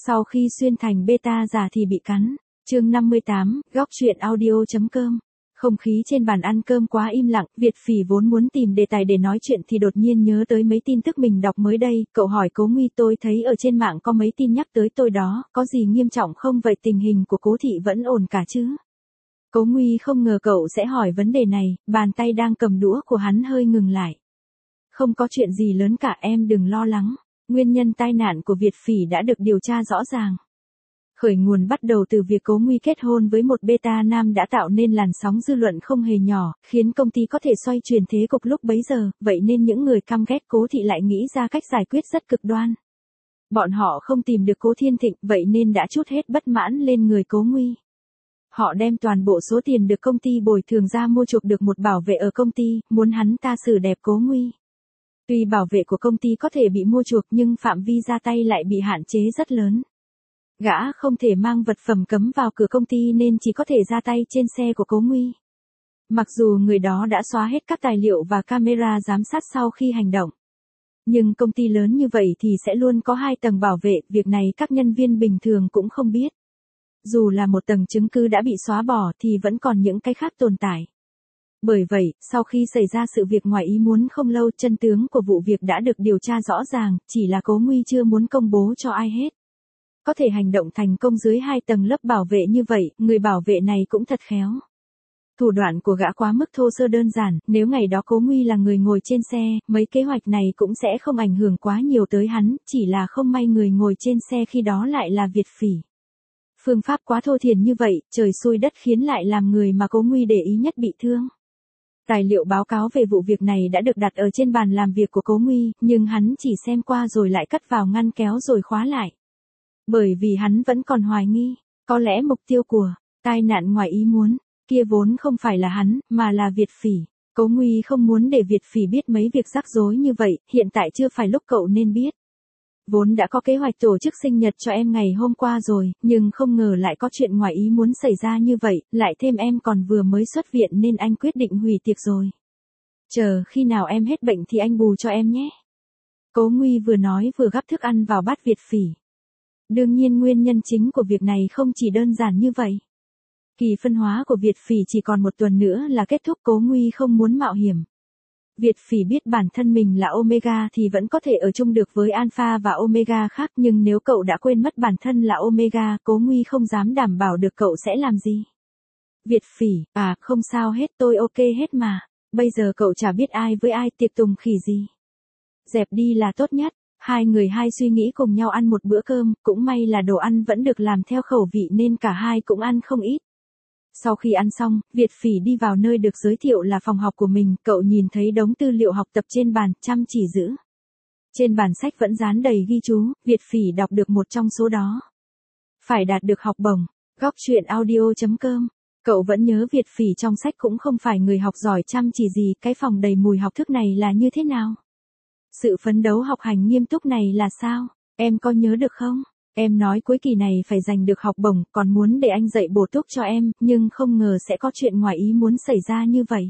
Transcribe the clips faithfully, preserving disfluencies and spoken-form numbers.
Sau khi xuyên thành beta giả thì bị cắn. Chương năm mươi tám, góc truyện audio.com. Không khí trên bàn ăn cơm quá im lặng, Việt Phỉ vốn muốn tìm đề tài để nói chuyện thì đột nhiên nhớ tới mấy tin tức mình đọc mới đây, cậu hỏi Cố Nguy tôi thấy ở trên mạng có mấy tin nhắc tới tôi đó, có gì nghiêm trọng không vậy tình hình của Cố thị vẫn ổn cả chứ? Cố Nguy không ngờ cậu sẽ hỏi vấn đề này, bàn tay đang cầm đũa của hắn hơi ngừng lại. Không có chuyện gì lớn cả em đừng lo lắng, nguyên nhân tai nạn của Việt Phỉ đã được điều tra rõ ràng. Khởi nguồn bắt đầu từ việc Cố Nguy kết hôn với một beta nam đã tạo nên làn sóng dư luận không hề nhỏ, khiến công ty có thể xoay chuyển thế cục lúc bấy giờ, vậy nên những người căm ghét Cố thị lại nghĩ ra cách giải quyết rất cực đoan. Bọn họ không tìm được Cố Thiên Thịnh, vậy nên đã trút hết bất mãn lên người Cố Nguy. Họ đem toàn bộ số tiền được công ty bồi thường ra mua chuộc được một bảo vệ ở công ty, muốn hắn ta xử đẹp Cố Nguy. Tuy bảo vệ của công ty có thể bị mua chuộc nhưng phạm vi ra tay lại bị hạn chế rất lớn. Gã không thể mang vật phẩm cấm vào cửa công ty nên chỉ có thể ra tay trên xe của Cố Nguy. Mặc dù người đó đã xóa hết các tài liệu và camera giám sát sau khi hành động. Nhưng công ty lớn như vậy thì sẽ luôn có hai tầng bảo vệ, việc này các nhân viên bình thường cũng không biết. Dù là một tầng chứng cứ đã bị xóa bỏ thì vẫn còn những cái khác tồn tại. Bởi vậy, sau khi xảy ra sự việc ngoài ý muốn không lâu, chân tướng của vụ việc đã được điều tra rõ ràng, chỉ là Cố Nguy chưa muốn công bố cho ai hết. Có thể hành động thành công dưới hai tầng lớp bảo vệ như vậy, người bảo vệ này cũng thật khéo. Thủ đoạn của gã quá mức thô sơ đơn giản, nếu ngày đó Cố Nguy là người ngồi trên xe, mấy kế hoạch này cũng sẽ không ảnh hưởng quá nhiều tới hắn, chỉ là không may người ngồi trên xe khi đó lại là Việt Phỉ. Phương pháp quá thô thiển như vậy, trời xui đất khiến lại làm người mà Cố Nguy để ý nhất bị thương. Tài liệu báo cáo về vụ việc này đã được đặt ở trên bàn làm việc của Cố Nguy, nhưng hắn chỉ xem qua rồi lại cất vào ngăn kéo rồi khóa lại. Bởi vì hắn vẫn còn hoài nghi, có lẽ mục tiêu của tai nạn ngoài ý muốn kia vốn không phải là hắn, mà là Việt Phỉ. Cố Nguy không muốn để Việt Phỉ biết mấy việc rắc rối như vậy, hiện tại chưa phải lúc cậu nên biết. Vốn đã có kế hoạch tổ chức sinh nhật cho em ngày hôm qua rồi, nhưng không ngờ lại có chuyện ngoài ý muốn xảy ra như vậy, lại thêm em còn vừa mới xuất viện nên anh quyết định hủy tiệc rồi. Chờ khi nào em hết bệnh thì anh bù cho em nhé. Cố Nguy vừa nói vừa gắp thức ăn vào bát Việt Phỉ. Đương nhiên nguyên nhân chính của việc này không chỉ đơn giản như vậy. Kỳ phân hóa của Việt Phỉ chỉ còn một tuần nữa là kết thúc, Cố Nguy không muốn mạo hiểm. Việt Phỉ biết bản thân mình là Omega thì vẫn có thể ở chung được với Alpha và Omega khác, nhưng nếu cậu đã quên mất bản thân là Omega, Cố Nguy không dám đảm bảo được cậu sẽ làm gì. Việt Phỉ, à không sao hết, tôi ok hết mà, bây giờ cậu chả biết ai với ai, tiệc tùng khỉ gì. Dẹp đi là tốt nhất. Hai người hai suy nghĩ cùng nhau ăn một bữa cơm, cũng may là đồ ăn vẫn được làm theo khẩu vị nên cả hai cũng ăn không ít. Sau khi ăn xong, Việt Phỉ đi vào nơi được giới thiệu là phòng học của mình, cậu nhìn thấy đống tư liệu học tập trên bàn, chăm chỉ giữ. Trên bàn sách vẫn dán đầy ghi chú, Việt Phỉ đọc được một trong số đó. Phải đạt được học bổng, góc truyện audio.com. Cậu vẫn nhớ Việt Phỉ trong sách cũng không phải người học giỏi chăm chỉ gì, cái phòng đầy mùi học thức này là như thế nào? Sự phấn đấu học hành nghiêm túc này là sao? Em có nhớ được không? Em nói cuối kỳ này phải giành được học bổng, còn muốn để anh dạy bổ túc cho em, nhưng không ngờ sẽ có chuyện ngoài ý muốn xảy ra như vậy.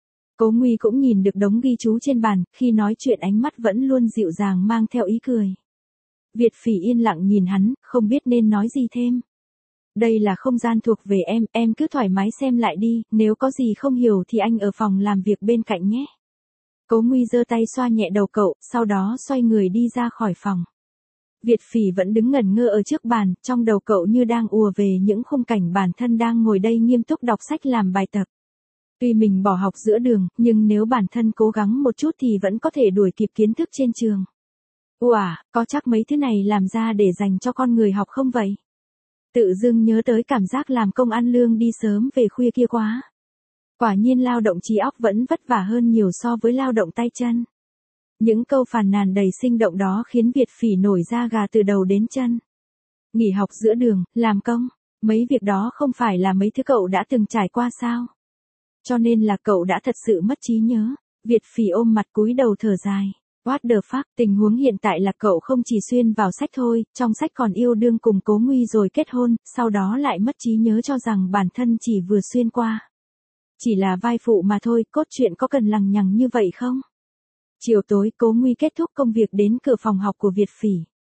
Cố Nguy cũng nhìn được đống ghi chú trên bàn, khi nói chuyện ánh mắt vẫn luôn dịu dàng mang theo ý cười. Việt Phỉ yên lặng nhìn hắn, không biết nên nói gì thêm. Đây là không gian thuộc về em, em cứ thoải mái xem lại đi, nếu có gì không hiểu thì anh ở phòng làm việc bên cạnh nhé. Cố Nguy giơ tay xoa nhẹ đầu cậu, sau đó xoay người đi ra khỏi phòng. Việt Phỉ vẫn đứng ngẩn ngơ ở trước bàn, trong đầu cậu như đang ùa về những khung cảnh bản thân đang ngồi đây nghiêm túc đọc sách làm bài tập. Tuy mình bỏ học giữa đường, nhưng nếu bản thân cố gắng một chút thì vẫn có thể đuổi kịp kiến thức trên trường. Ủa, có chắc mấy thứ này làm ra để dành cho con người học không vậy? Tự dưng nhớ tới cảm giác làm công ăn lương đi sớm về khuya kia quá. Quả nhiên lao động trí óc vẫn vất vả hơn nhiều so với lao động tay chân. Những câu phàn nàn đầy sinh động đó khiến Việt Phỉ nổi da gà từ đầu đến chân. Nghỉ học giữa đường, làm công, mấy việc đó không phải là mấy thứ cậu đã từng trải qua sao? Cho nên là cậu đã thật sự mất trí nhớ. Việt Phỉ ôm mặt cúi đầu thở dài. What the fuck, tình huống hiện tại là cậu không chỉ xuyên vào sách thôi, trong sách còn yêu đương cùng Cố Nguy rồi kết hôn, sau đó lại mất trí nhớ cho rằng bản thân chỉ vừa xuyên qua. Chỉ là vai phụ mà thôi, cốt truyện có cần lằng nhằng như vậy không? Chiều tối, Cố Nguy kết thúc công việc đến cửa phòng học của Việt Phỉ.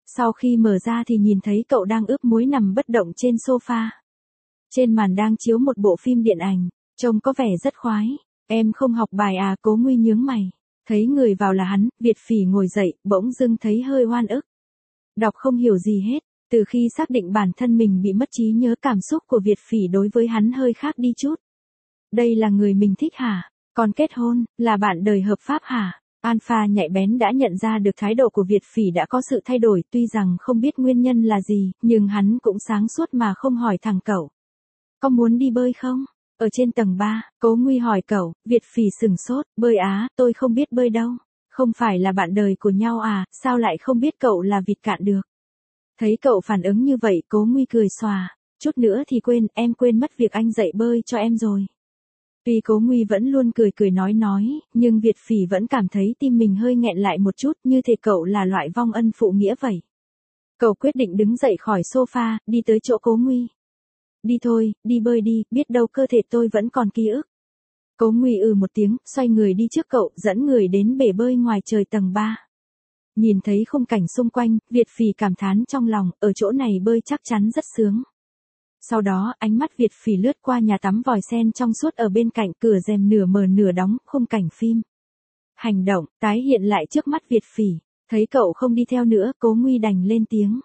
Sau khi mở ra thì nhìn thấy cậu đang ướp muối nằm bất động trên sofa. Trên màn đang chiếu một bộ phim điện ảnh, trông có vẻ rất khoái. Em không học bài à? Cố Nguy nhướng mày. Thấy người vào là hắn, Việt Phỉ ngồi dậy, bỗng dưng thấy hơi oan ức. Đọc không hiểu gì hết, từ khi xác định bản thân mình bị mất trí nhớ, cảm xúc của Việt Phỉ đối với hắn hơi khác đi chút. Đây là người mình thích hả? Còn kết hôn, là bạn đời hợp pháp hả? Alpha nhạy bén đã nhận ra được thái độ của Việt Phỉ đã có sự thay đổi, tuy rằng không biết nguyên nhân là gì, nhưng hắn cũng sáng suốt mà không hỏi thẳng cậu. Có muốn đi bơi không? Ở trên tầng ba, Cố Nguy hỏi cậu. Việt Phỉ sừng sốt. Bơi á? Tôi không biết bơi đâu. Không phải là bạn đời của nhau à? Sao lại không biết cậu là vịt cạn được? Thấy cậu phản ứng như vậy, Cố Nguy cười xòa. Chút nữa thì quên, em quên mất việc anh dạy bơi cho em rồi. Tuy Cố Nguy vẫn luôn cười cười nói nói, nhưng Việt Phỉ vẫn cảm thấy tim mình hơi nghẹn lại một chút, như thể cậu là loại vong ân phụ nghĩa vậy. Cậu quyết định đứng dậy khỏi sofa, đi tới chỗ Cố Nguy. Đi thôi, đi bơi đi, biết đâu cơ thể tôi vẫn còn ký ức. Cố Nguy ừ một tiếng, xoay người đi trước cậu, dẫn người đến bể bơi ngoài trời tầng ba. Nhìn thấy khung cảnh xung quanh, Việt Phỉ cảm thán trong lòng, ở chỗ này bơi chắc chắn rất sướng. Sau đó, ánh mắt Việt Phỉ lướt qua nhà tắm vòi sen trong suốt ở bên cạnh, cửa rèm nửa mở nửa đóng, khung cảnh phim hành động tái hiện lại trước mắt Việt Phỉ. Thấy cậu không đi theo nữa, Cố Nguy đành lên tiếng.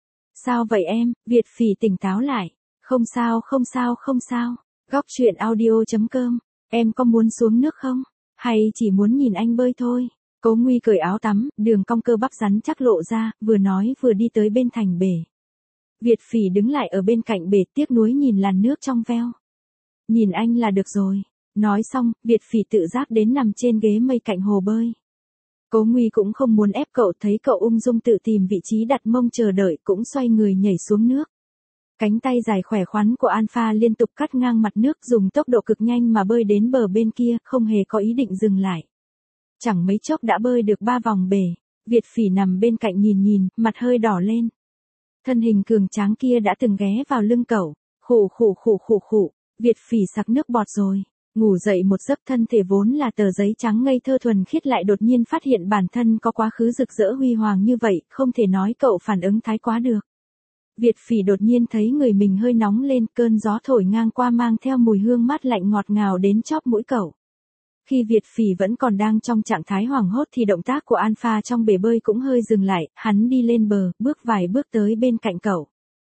Sao vậy em? Việt Phỉ tỉnh táo lại. Không sao, không sao, không sao. Góc truyện audio chấm com. Em có muốn xuống nước không? Hay chỉ muốn nhìn anh bơi thôi? Cố Nguy cởi áo tắm, đường cong cơ bắp rắn chắc lộ ra, vừa nói vừa đi tới bên thành bể. Việt Phỉ đứng lại ở bên cạnh bể, tiếc nuối nhìn làn nước trong veo. Nhìn anh là được rồi. Nói xong, Việt Phỉ tự giác đến nằm trên ghế mây cạnh hồ bơi. Cố Nguy cũng không muốn ép cậu, thấy cậu ung dung tự tìm vị trí đặt mông chờ đợi, cũng xoay người nhảy xuống nước. Cánh tay dài khỏe khoắn của Alpha liên tục cắt ngang mặt nước, dùng tốc độ cực nhanh mà bơi đến bờ bên kia, không hề có ý định dừng lại. Chẳng mấy chốc đã bơi được ba vòng bể. Việt Phỉ nằm bên cạnh nhìn nhìn, mặt hơi đỏ lên. Thân hình cường tráng kia đã từng ghé vào lưng cậu. Khụ khụ khụ khụ khụ. Việt Phỉ sặc nước bọt rồi. Ngủ dậy một giấc, thân thể vốn là tờ giấy trắng ngây thơ thuần khiết lại đột nhiên phát hiện bản thân có quá khứ rực rỡ huy hoàng như vậy, không thể nói cậu phản ứng thái quá được. Việt Phỉ đột nhiên thấy người mình hơi nóng lên, cơn gió thổi ngang qua mang theo mùi hương mát lạnh ngọt ngào đến chóp mũi cậu. Khi Việt Phỉ vẫn còn đang trong trạng thái hoảng hốt thì động tác của Alpha trong bể bơi cũng hơi dừng lại, hắn đi lên bờ, bước vài bước tới bên cạnh cậu.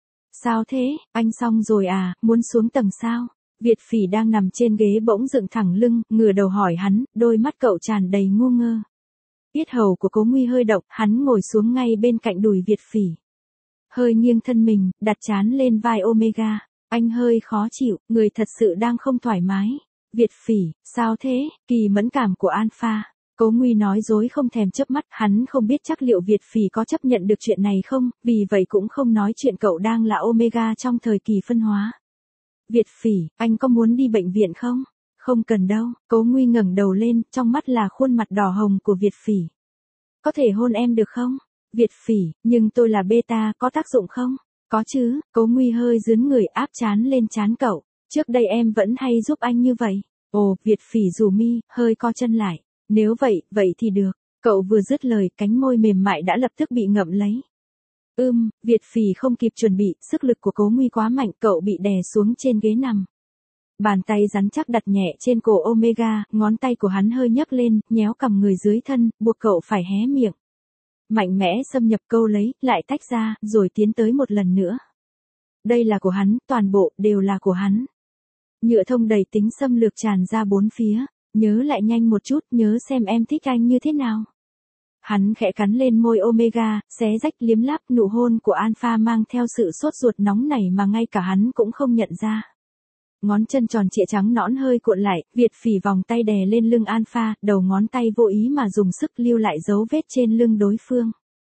Sao thế, anh xong rồi à, muốn xuống tầng sao? Việt Phỉ đang nằm trên ghế bỗng dựng thẳng lưng, ngửa đầu hỏi hắn, đôi mắt cậu tràn đầy ngu ngơ. Yết hầu của Cố Nguy hơi động, hắn ngồi xuống ngay bên cạnh đùi Việt Phỉ. Hơi nghiêng thân mình, đặt trán lên vai Omega. Anh hơi khó chịu, người thật sự đang không thoải mái. Việt Phỉ, sao thế? Kỳ mẫn cảm của Alpha. Cố Nguy nói dối không thèm chớp mắt, hắn không biết chắc liệu Việt Phỉ có chấp nhận được chuyện này không, vì vậy cũng không nói chuyện cậu đang là Omega trong thời kỳ phân hóa. Việt Phỉ, anh có muốn đi bệnh viện không? Không cần đâu. Cố Nguy ngẩng đầu lên, trong mắt là khuôn mặt đỏ hồng của Việt Phỉ. Có thể hôn em được không? Việt Phỉ, nhưng tôi là beta, có tác dụng không? Có chứ. Cố Nguy hơi dướn người áp trán lên trán cậu. Trước đây em vẫn hay giúp anh như vậy. Ồ, Việt Phỉ rủ mi, hơi co chân lại. Nếu vậy, vậy thì được. Cậu vừa dứt lời, cánh môi mềm mại đã lập tức bị ngậm lấy. Ưm, Việt Phỉ không kịp chuẩn bị, sức lực của Cố Nguy quá mạnh, cậu bị đè xuống trên ghế nằm. Bàn tay rắn chắc đặt nhẹ trên cổ Omega, ngón tay của hắn hơi nhấc lên, nhéo cằm người dưới thân, buộc cậu phải hé miệng. Mạnh mẽ xâm nhập câu lấy, lại tách ra, rồi tiến tới một lần nữa. Đây là của hắn, toàn bộ, đều là của hắn. Nhựa thông đầy tính xâm lược tràn ra bốn phía. Nhớ lại nhanh một chút, nhớ xem em thích anh như thế nào. Hắn khẽ cắn lên môi Omega, xé rách liếm láp, nụ hôn của Alpha mang theo sự sốt ruột nóng nảy mà ngay cả hắn cũng không nhận ra. Ngón chân tròn trịa trắng nõn hơi cuộn lại, Việt Phỉ vòng tay đè lên lưng Alpha, đầu ngón tay vô ý mà dùng sức lưu lại dấu vết trên lưng đối phương.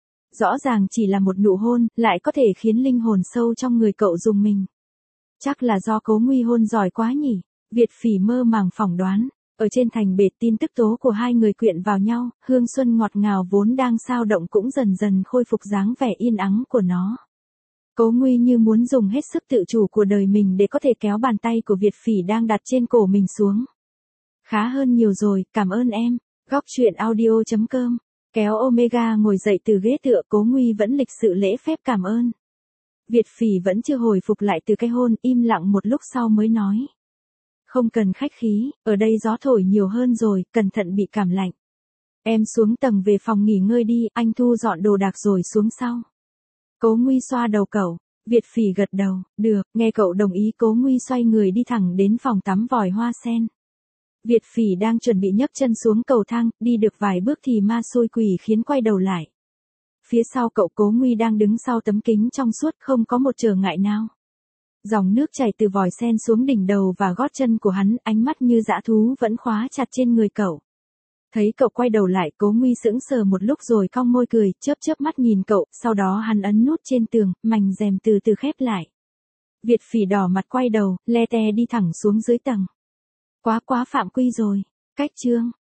Rõ ràng chỉ là một nụ hôn, lại có thể khiến linh hồn sâu trong người cậu rùng mình. Chắc là do Cố Nguy hôn giỏi quá nhỉ? Việt Phỉ mơ màng phỏng đoán. Ở trên thành bể, tin tức tố của hai người quyện vào nhau, hương xuân ngọt ngào vốn đang sao động cũng dần dần khôi phục dáng vẻ yên ắng của nó. Cố Nguy như muốn dùng hết sức tự chủ của đời mình để có thể kéo bàn tay của Việt Phỉ đang đặt trên cổ mình xuống. Khá hơn nhiều rồi, cảm ơn em. Góc truyện audio chấm com Kéo Omega ngồi dậy từ ghế tựa, Cố Nguy vẫn lịch sự lễ phép cảm ơn. Việt Phỉ vẫn chưa hồi phục lại từ cái hôn, im lặng một lúc sau mới nói. Không cần khách khí, ở đây gió thổi nhiều hơn rồi, cẩn thận bị cảm lạnh. Em xuống tầng về phòng nghỉ ngơi đi, anh thu dọn đồ đạc rồi xuống sau. Cố Nguy xoa đầu cậu. Việt Phỉ gật đầu, được, nghe cậu đồng ý, Cố Nguy xoay người đi thẳng đến phòng tắm vòi hoa sen. Việt Phỉ đang chuẩn bị nhấc chân xuống cầu thang, đi được vài bước thì ma xôi quỷ khiến quay đầu lại. Phía sau cậu Cố Nguy đang đứng sau tấm kính trong suốt, không có một trở ngại nào. Dòng nước chảy từ vòi sen xuống đỉnh đầu và gót chân của hắn, ánh mắt như dã thú vẫn khóa chặt trên người cậu. Thấy cậu quay đầu lại, Cố Nguy sững sờ một lúc rồi cong môi cười, chớp chớp mắt nhìn cậu, sau đó hắn ấn nút trên tường, mảnh rèm từ từ khép lại. Việt Phỉ đỏ mặt quay đầu, le te đi thẳng xuống dưới tầng. Quá quá phạm quy rồi. Cách chương